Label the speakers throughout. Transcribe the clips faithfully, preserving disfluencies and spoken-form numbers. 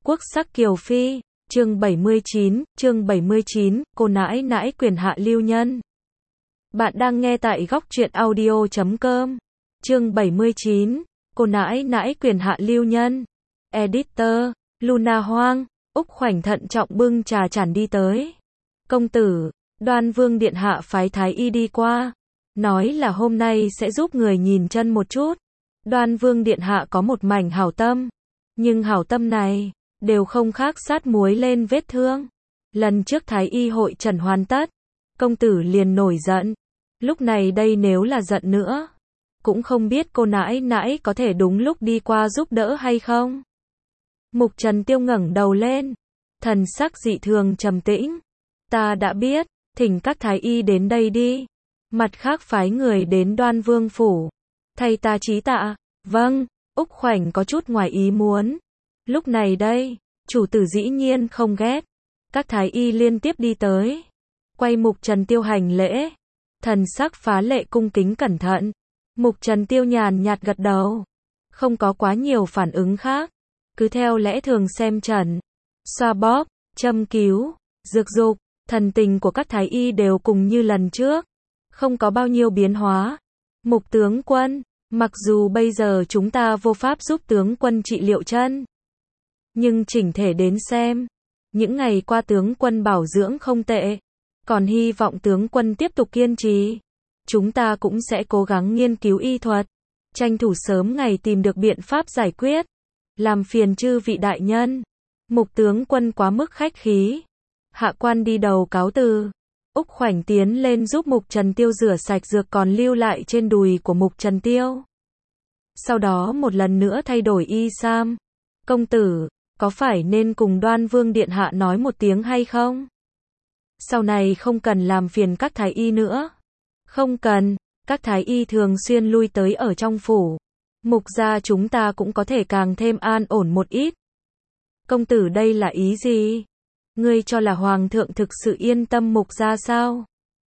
Speaker 1: Quốc sắc kiều phi, chương bảy mươi chín, chương bảy mươi chín, cô nãi nãi quyền hạ lưu nhân. Bạn đang nghe tại góc truyện audio chấm com. Chương bảy mươi chín, cô nãi nãi quyền hạ lưu nhân. Editor, Luna Hoang, Úc Khoảnh thận trọng bưng trà chản đi tới. Công tử, Đoan Vương điện hạ phái thái y đi qua, nói là hôm nay sẽ giúp người nhìn chân một chút. Đoan Vương điện hạ có một mảnh hảo tâm, nhưng hảo tâm này đều không khác sát muối lên vết thương. Lần trước thái y hội trần hoàn tất, công tử liền nổi giận. Lúc này đây nếu là giận nữa, cũng không biết cô nãi nãi có thể đúng lúc đi qua giúp đỡ hay không. Mục Trần Tiêu ngẩng đầu lên, thần sắc dị thường trầm tĩnh. Ta đã biết, thỉnh các thái y đến đây đi. Mặt khác phái người đến Đoan Vương phủ, thay ta chí tạ. Vâng. Úc Khoảnh có chút ngoài ý muốn. Lúc này đây, chủ tử dĩ nhiên không ghét. Các thái y liên tiếp đi tới, quay Mục Trần Tiêu hành lễ, thần sắc phá lệ cung kính cẩn thận. Mục Trần Tiêu nhàn nhạt gật đầu, không có quá nhiều phản ứng khác, cứ theo lẽ thường xem trần, xoa bóp, châm cứu, dược dục. Thần tình của các thái y đều cùng như lần trước, không có bao nhiêu biến hóa. Mục tướng quân, mặc dù bây giờ chúng ta vô pháp giúp tướng quân trị liệu chân, nhưng chỉnh thể đến xem, những ngày qua tướng quân bảo dưỡng không tệ, còn hy vọng tướng quân tiếp tục kiên trì. Chúng ta cũng sẽ cố gắng nghiên cứu y thuật, tranh thủ sớm ngày tìm được biện pháp giải quyết. Làm phiền chư vị đại nhân. Mục tướng quân quá mức khách khí. Hạ quan đi đầu cáo từ. Úc Khoảnh tiến lên giúp Mục Trần Tiêu rửa sạch dược còn lưu lại trên đùi của Mục Trần Tiêu. Sau đó một lần nữa thay đổi y sam. Công tử, có phải nên cùng Đoan Vương điện hạ nói một tiếng hay không? Sau này không cần làm phiền các thái y nữa. Không cần, các thái y thường xuyên lui tới ở trong phủ. Mục gia chúng ta cũng có thể càng thêm an ổn một ít. Công tử đây là ý gì? Ngươi cho là hoàng thượng thực sự yên tâm Mục gia sao?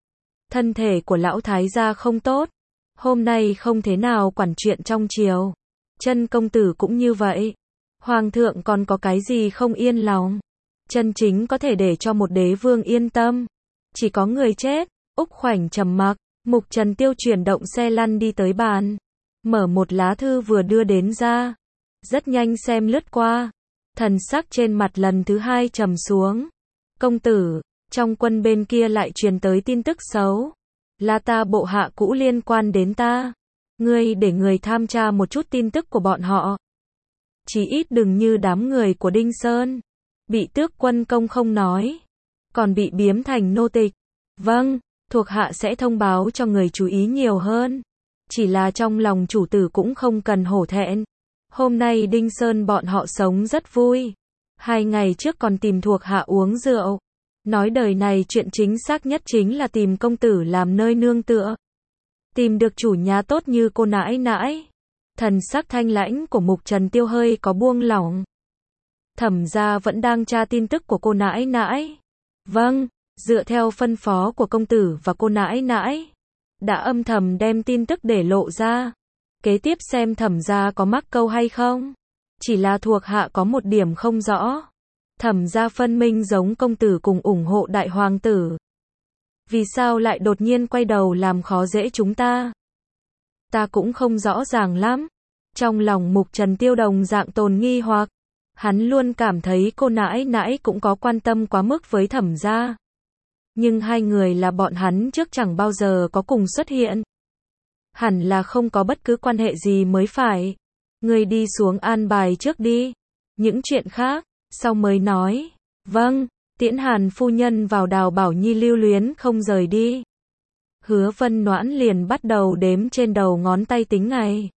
Speaker 1: Thân thể của lão thái gia không tốt, hôm nay không thế nào quản chuyện trong triều. Chân công tử cũng như vậy. Hoàng thượng còn có cái gì không yên lòng? Chân chính có thể để cho một đế vương yên tâm, chỉ có người chết. Úc Khoảnh trầm mặc. Mục Trần Tiêu chuyển động xe lăn đi tới bàn, mở một lá thư vừa đưa đến ra, rất nhanh xem lướt qua, thần sắc trên mặt lần thứ hai trầm xuống. Công tử, trong quân bên kia lại truyền tới tin tức xấu, là ta bộ hạ cũ liên quan đến ta. Ngươi để người tham tra một chút tin tức của bọn họ, chỉ ít đừng như đám người của Đinh Sơn, bị tước quân công không nói, còn bị biếm thành nô tịch. Vâng, thuộc hạ sẽ thông báo cho người chú ý nhiều hơn. Chỉ là trong lòng chủ tử cũng không cần hổ thẹn. Hôm nay Đinh Sơn bọn họ sống rất vui. Hai ngày trước còn tìm thuộc hạ uống rượu. Nói đời này chuyện chính xác nhất chính là tìm công tử làm nơi nương tựa. Tìm được chủ nhà tốt như cô nãi nãi. Thần sắc thanh lãnh của Mục Trần Tiêu hơi có buông lỏng. Thẩm gia vẫn đang tra tin tức của cô nãi nãi. Vâng. Dựa theo phân phó của công tử và cô nãi nãi, đã âm thầm đem tin tức để lộ ra. Kế tiếp xem thẩm gia có mắc câu hay không. Chỉ là thuộc hạ có một điểm không rõ. Thẩm gia phân minh giống công tử cùng ủng hộ đại hoàng tử. Vì sao lại đột nhiên quay đầu làm khó dễ chúng ta? Ta cũng không rõ ràng lắm. Trong lòng Mục Trần Tiêu đồng dạng tồn nghi hoặc. Hắn luôn cảm thấy cô nãi nãi cũng có quan tâm quá mức với thẩm gia. Nhưng hai người là bọn hắn trước chẳng bao giờ có cùng xuất hiện. Hẳn là không có bất cứ quan hệ gì mới phải. Người đi xuống an bài trước đi. Những chuyện khác, sau mới nói. Vâng, tiễn Hàn phu nhân vào Đào Bảo Nhi lưu luyến không rời đi. Hứa Vân Noãn liền bắt đầu đếm trên đầu ngón tay tính ngày.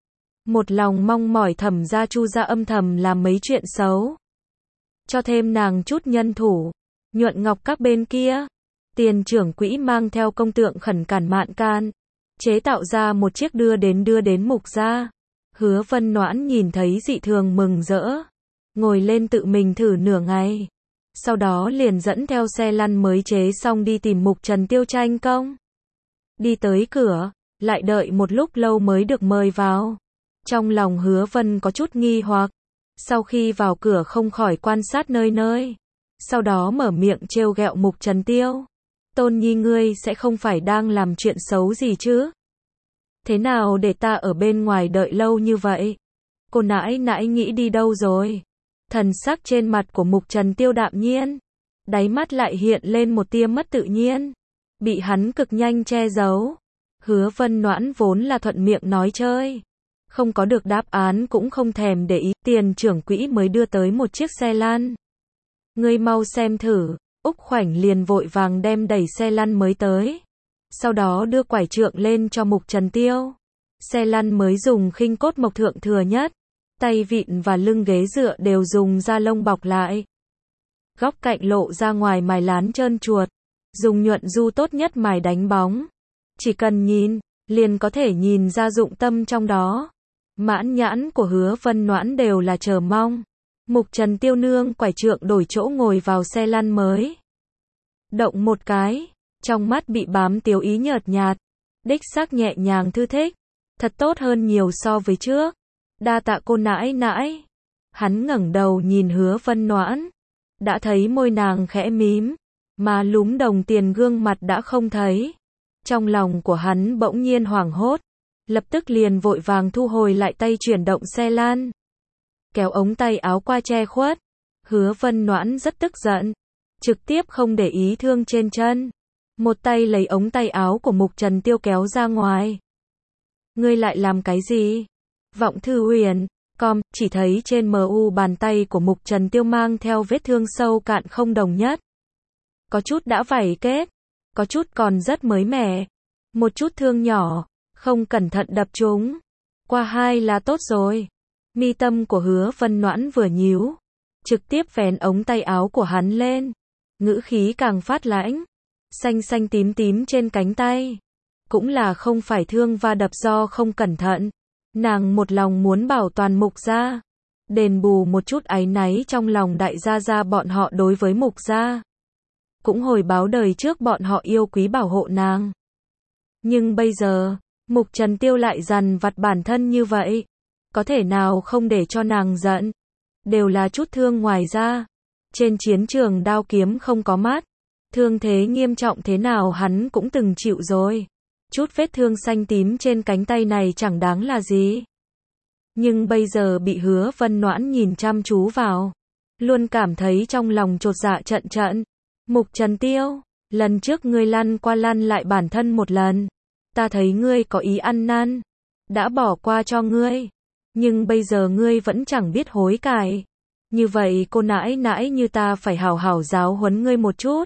Speaker 1: Một lòng mong mỏi thẩm gia Chu gia âm thầm làm mấy chuyện xấu. Cho thêm nàng chút nhân thủ. Nhuận Ngọc các bên kia, tiền trưởng quỹ mang theo công tượng khẩn cản mạn can, chế tạo ra một chiếc đưa đến đưa đến Mục gia. Hứa Vân Noãn nhìn thấy dị thường mừng rỡ, ngồi lên tự mình thử nửa ngày, sau đó liền dẫn theo xe lăn mới chế xong đi tìm Mục Trần Tiêu tranh công. Đi tới cửa, lại đợi một lúc lâu mới được mời vào. Trong lòng Hứa Vân có chút nghi hoặc, Sau khi vào cửa không khỏi quan sát nơi nơi. Sau đó mở miệng trêu ghẹo Mục Trần Tiêu. Tôn Nhi ngươi sẽ không phải đang làm chuyện xấu gì chứ? Thế nào để ta ở bên ngoài đợi lâu như vậy? Cô nãi nãi nghĩ đi đâu rồi? Thần sắc trên mặt của Mục Trần Tiêu đạm nhiên. Đáy mắt lại hiện lên một tia mất tự nhiên. Bị hắn cực nhanh che giấu. Hứa Vân Noãn vốn là thuận miệng nói chơi. Không có được đáp án cũng không thèm để ý. Tiền trưởng quỹ mới đưa tới một chiếc xe lăn. Ngươi mau xem thử. Úc Khoảnh liền vội vàng đem đẩy xe lăn mới tới. Sau đó đưa quải trượng lên cho Mục Trần Tiêu. Xe lăn mới dùng khinh cốt mộc thượng thừa nhất. Tay vịn và lưng ghế dựa đều dùng da lông bọc lại. Góc cạnh lộ ra ngoài mài lán trơn chuột. Dùng nhuận du tốt nhất mài đánh bóng. Chỉ cần nhìn, liền có thể nhìn ra dụng tâm trong đó. Mãn nhãn của Hứa Vân Noãn đều là chờ mong. Mục Trần Tiêu nương quải trượng đổi chỗ ngồi vào xe lăn mới. Động một cái, trong mắt bị bám tiêu ý nhợt nhạt. Đích xác nhẹ nhàng thư thích. Thật tốt hơn nhiều so với trước. Đa tạ cô nãi nãi. Hắn ngẩng đầu nhìn Hứa Vân Noãn. Đã thấy môi nàng khẽ mím. Mà lúm đồng tiền gương mặt đã không thấy. Trong lòng của hắn bỗng nhiên hoảng hốt. Lập tức liền vội vàng thu hồi lại tay chuyển động xe lăn. Kéo ống tay áo qua che khuất. Hứa Vân Noãn rất tức giận. Trực tiếp không để ý thương trên chân. Một tay lấy ống tay áo của Mục Trần Tiêu kéo ra ngoài. Ngươi lại làm cái gì? Vọng Thư Huyền, com, chỉ thấy trên em u bàn tay của Mục Trần Tiêu mang theo vết thương sâu cạn không đồng nhất. Có chút đã vảy kết, có chút còn rất mới mẻ. Một chút thương nhỏ, không cẩn thận đập trúng. Qua hai là tốt rồi. Mi tâm của Hứa Vân Noãn vừa nhíu. Trực tiếp vén ống tay áo của hắn lên. Ngữ khí càng phát lãnh. Xanh xanh tím tím trên cánh tay. Cũng là không phải thương va đập do không cẩn thận. Nàng một lòng muốn bảo toàn Mục gia. Đền bù một chút áy náy trong lòng đại gia gia bọn họ đối với Mục gia. Cũng hồi báo đời trước bọn họ yêu quý bảo hộ nàng. Nhưng bây giờ, Mục Trần Tiêu lại dằn vặt bản thân như vậy. Có thể nào không để cho nàng giận. Đều là chút thương ngoài ra. Trên chiến trường đao kiếm không có mắt. Thương thế nghiêm trọng thế nào hắn cũng từng chịu rồi. Chút vết thương xanh tím trên cánh tay này chẳng đáng là gì. Nhưng bây giờ bị Hứa Vân Noãn nhìn chăm chú vào. Luôn cảm thấy trong lòng chột dạ trận trận. Mục Trần Tiêu, lần trước ngươi lăn qua lăn lại bản thân một lần. Ta thấy ngươi có ý ăn năn. Đã bỏ qua cho ngươi. Nhưng bây giờ ngươi vẫn chẳng biết hối cải. Như vậy cô nãi nãi như ta phải hảo hảo giáo huấn ngươi một chút.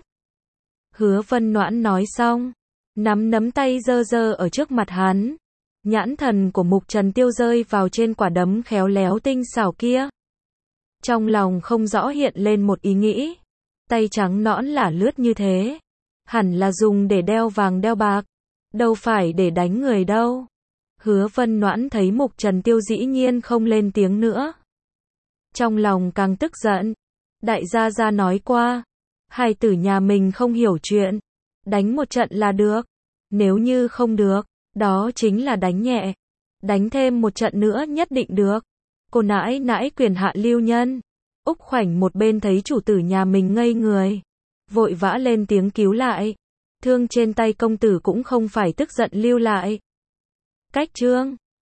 Speaker 1: Hứa Vân Noãn nói xong. Nắm nắm tay dơ dơ ở trước mặt hắn. Nhãn thần của Mục Trần Tiêu rơi vào trên quả đấm khéo léo tinh xảo kia. Trong lòng không rõ hiện lên một ý nghĩ. Tay trắng nõn lả lướt như thế. Hẳn là dùng để đeo vàng đeo bạc. Đâu phải để đánh người đâu. Hứa Vân Noãn thấy Mục Trần Tiêu dĩ nhiên không lên tiếng nữa. Trong lòng càng tức giận. Đại gia gia nói qua. Hài tử nhà mình không hiểu chuyện. Đánh một trận là được. Nếu như không được, đó chính là đánh nhẹ. Đánh thêm một trận nữa nhất định được. Cô nãi nãi quyền hạ lưu nhân. Úc Khoảnh một bên thấy chủ tử nhà mình ngây người. Vội vã lên tiếng cứu lại. Thương trên tay công tử cũng không phải tức giận lưu lại. Cách chương